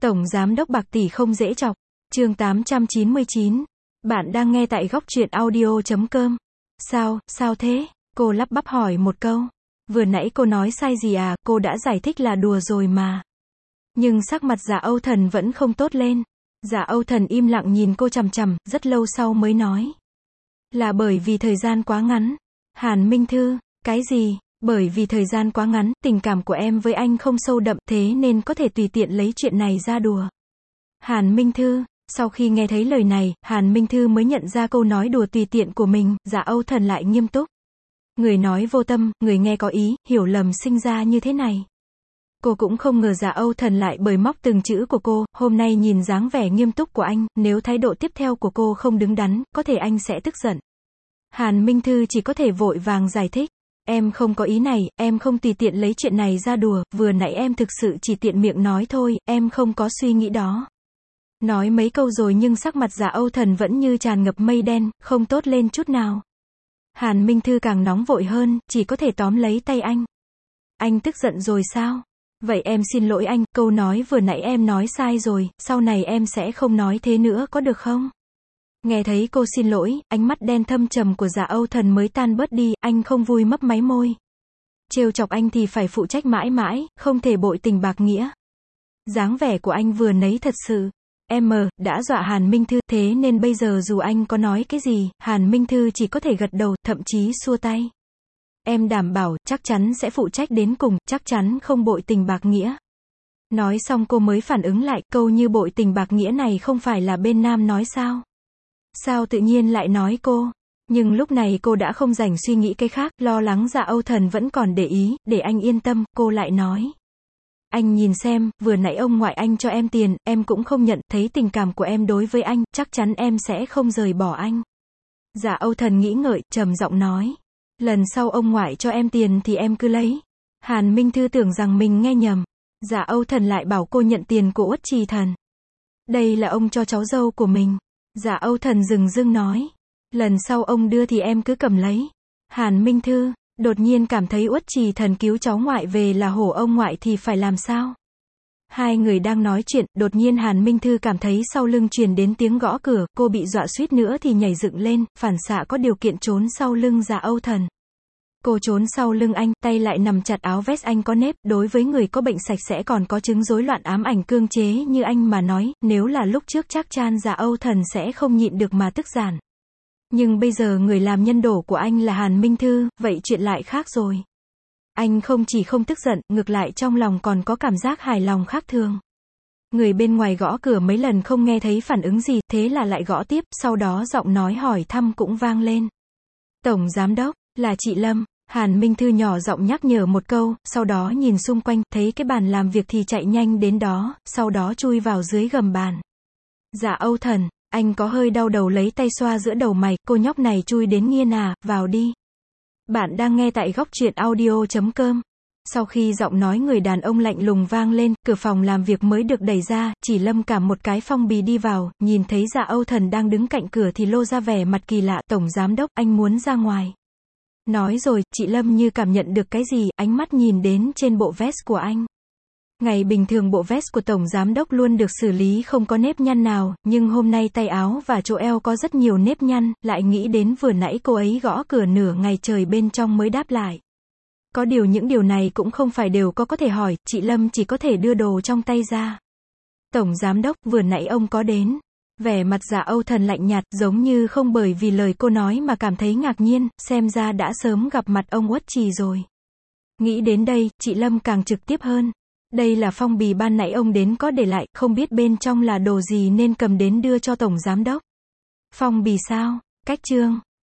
Tổng giám đốc bạc tỷ không dễ chọc. Chương 899. Bạn đang nghe tại góc truyện audio.com. Sao thế? Cô lắp bắp hỏi một câu. Vừa nãy cô nói sai gì à, cô đã giải thích là đùa rồi mà. Nhưng sắc mặt Dạ Âu Thần vẫn không tốt lên. Dạ Âu Thần im lặng nhìn cô chằm chằm, rất lâu sau mới nói. Là bởi vì thời gian quá ngắn. Hàn Minh Thư, cái gì? Bởi vì thời gian quá ngắn, tình cảm của em với anh không sâu đậm, thế nên có thể tùy tiện lấy chuyện này ra đùa. Hàn Minh Thư, sau khi nghe thấy lời này, Hàn Minh Thư mới nhận ra câu nói đùa tùy tiện của mình, Dạ Âu Thần lại nghiêm túc. Người nói vô tâm, người nghe có ý, hiểu lầm sinh ra như thế này. Cô cũng không ngờ Dạ Âu Thần lại bới móc từng chữ của cô, hôm nay nhìn dáng vẻ nghiêm túc của anh, nếu thái độ tiếp theo của cô không đứng đắn, có thể anh sẽ tức giận. Hàn Minh Thư chỉ có thể vội vàng giải thích. Em không có ý này, em không tùy tiện lấy chuyện này ra đùa, vừa nãy em thực sự chỉ tiện miệng nói thôi, em không có suy nghĩ đó. Nói mấy câu rồi nhưng sắc mặt Dạ Âu Thần vẫn như tràn ngập mây đen, không tốt lên chút nào. Hàn Minh Thư càng nóng vội hơn, chỉ có thể tóm lấy tay anh. Anh tức giận rồi sao? Vậy em xin lỗi anh, câu nói vừa nãy em nói sai rồi, sau này em sẽ không nói thế nữa có được không? Nghe thấy cô xin lỗi, ánh mắt đen thâm trầm của Dạ Âu Thần mới tan bớt đi, anh không vui mấp máy môi. Trêu chọc anh thì phải phụ trách mãi mãi, không thể bội tình bạc nghĩa. Dáng vẻ của anh vừa nấy thật sự. Đã dọa Hàn Minh Thư, thế nên bây giờ dù anh có nói cái gì, Hàn Minh Thư chỉ có thể gật đầu, thậm chí xua tay. Em đảm bảo, chắc chắn sẽ phụ trách đến cùng, chắc chắn không bội tình bạc nghĩa. Nói xong cô mới phản ứng lại, câu như bội tình bạc nghĩa này không phải là bên nam nói sao? Sao tự nhiên lại nói cô? Nhưng lúc này cô đã không rảnh suy nghĩ cái khác, lo lắng Dạ Âu Thần vẫn còn để ý, để anh yên tâm, cô lại nói. Anh nhìn xem, vừa nãy ông ngoại anh cho em tiền, em cũng không nhận, thấy tình cảm của em đối với anh, chắc chắn em sẽ không rời bỏ anh. Dạ Âu Thần nghĩ ngợi, trầm giọng nói. Lần sau ông ngoại cho em tiền thì em cứ lấy. Hàn Minh Thư tưởng rằng mình nghe nhầm. Dạ Âu Thần lại bảo cô nhận tiền của Uất Trì Thần. Đây là ông cho cháu dâu của mình. Dạ Âu Thần dừng dưng nói. Lần sau ông đưa thì em cứ cầm lấy. Hàn Minh Thư, đột nhiên cảm thấy Uất Trì Thần cứu cháu ngoại về là hổ ông ngoại thì phải làm sao? Hai người đang nói chuyện, đột nhiên Hàn Minh Thư cảm thấy sau lưng truyền đến tiếng gõ cửa, cô bị dọa suýt nữa thì nhảy dựng lên, phản xạ có điều kiện trốn sau lưng Dạ Âu Thần. Cô trốn sau lưng anh, tay lại nằm chặt áo vest anh có nếp, đối với người có bệnh sạch sẽ còn có chứng rối loạn ám ảnh cương chế như anh mà nói, nếu là lúc trước chắc chắn Dạ Âu Thần sẽ không nhịn được mà tức giận. Nhưng bây giờ người làm nhân đổ của anh là Hàn Minh Thư, vậy chuyện lại khác rồi. Anh không chỉ không tức giận, ngược lại trong lòng còn có cảm giác hài lòng khác thường. Người bên ngoài gõ cửa mấy lần không nghe thấy phản ứng gì, thế là lại gõ tiếp, sau đó giọng nói hỏi thăm cũng vang lên. Tổng giám đốc, là chị Lâm. Hàn Minh Thư nhỏ giọng nhắc nhở một câu, sau đó nhìn xung quanh, thấy cái bàn làm việc thì chạy nhanh đến đó, sau đó chui vào dưới gầm bàn. Dạ Âu Thần, anh có hơi đau đầu lấy tay xoa giữa đầu mày, cô nhóc này chui đến nghiên à, vào đi. Bạn đang nghe tại góc truyện audio.com. Sau khi giọng nói người đàn ông lạnh lùng vang lên, cửa phòng làm việc mới được đẩy ra, chỉ Lâm cảm một cái phong bì đi vào, nhìn thấy Dạ Âu Thần đang đứng cạnh cửa thì lô ra vẻ mặt kỳ lạ, tổng giám đốc, anh muốn ra ngoài. Nói rồi, chị Lâm như cảm nhận được cái gì, ánh mắt nhìn đến trên bộ vest của anh. Ngày bình thường bộ vest của tổng giám đốc luôn được xử lý không có nếp nhăn nào, nhưng hôm nay tay áo và chỗ eo có rất nhiều nếp nhăn, lại nghĩ đến vừa nãy cô ấy gõ cửa nửa ngày trời bên trong mới đáp lại. Có điều những điều này cũng không phải đều có thể hỏi, chị Lâm chỉ có thể đưa đồ trong tay ra. Tổng giám đốc, vừa nãy ông có đến. Vẻ mặt Dạ Âu Thần lạnh nhạt, giống như không bởi vì lời cô nói mà cảm thấy ngạc nhiên, xem ra đã sớm gặp mặt ông Uất Trì rồi. Nghĩ đến đây, chị Lâm càng trực tiếp hơn. Đây là phong bì ban nãy ông đến có để lại, không biết bên trong là đồ gì nên cầm đến đưa cho tổng giám đốc. Phong bì sao? Cách chương.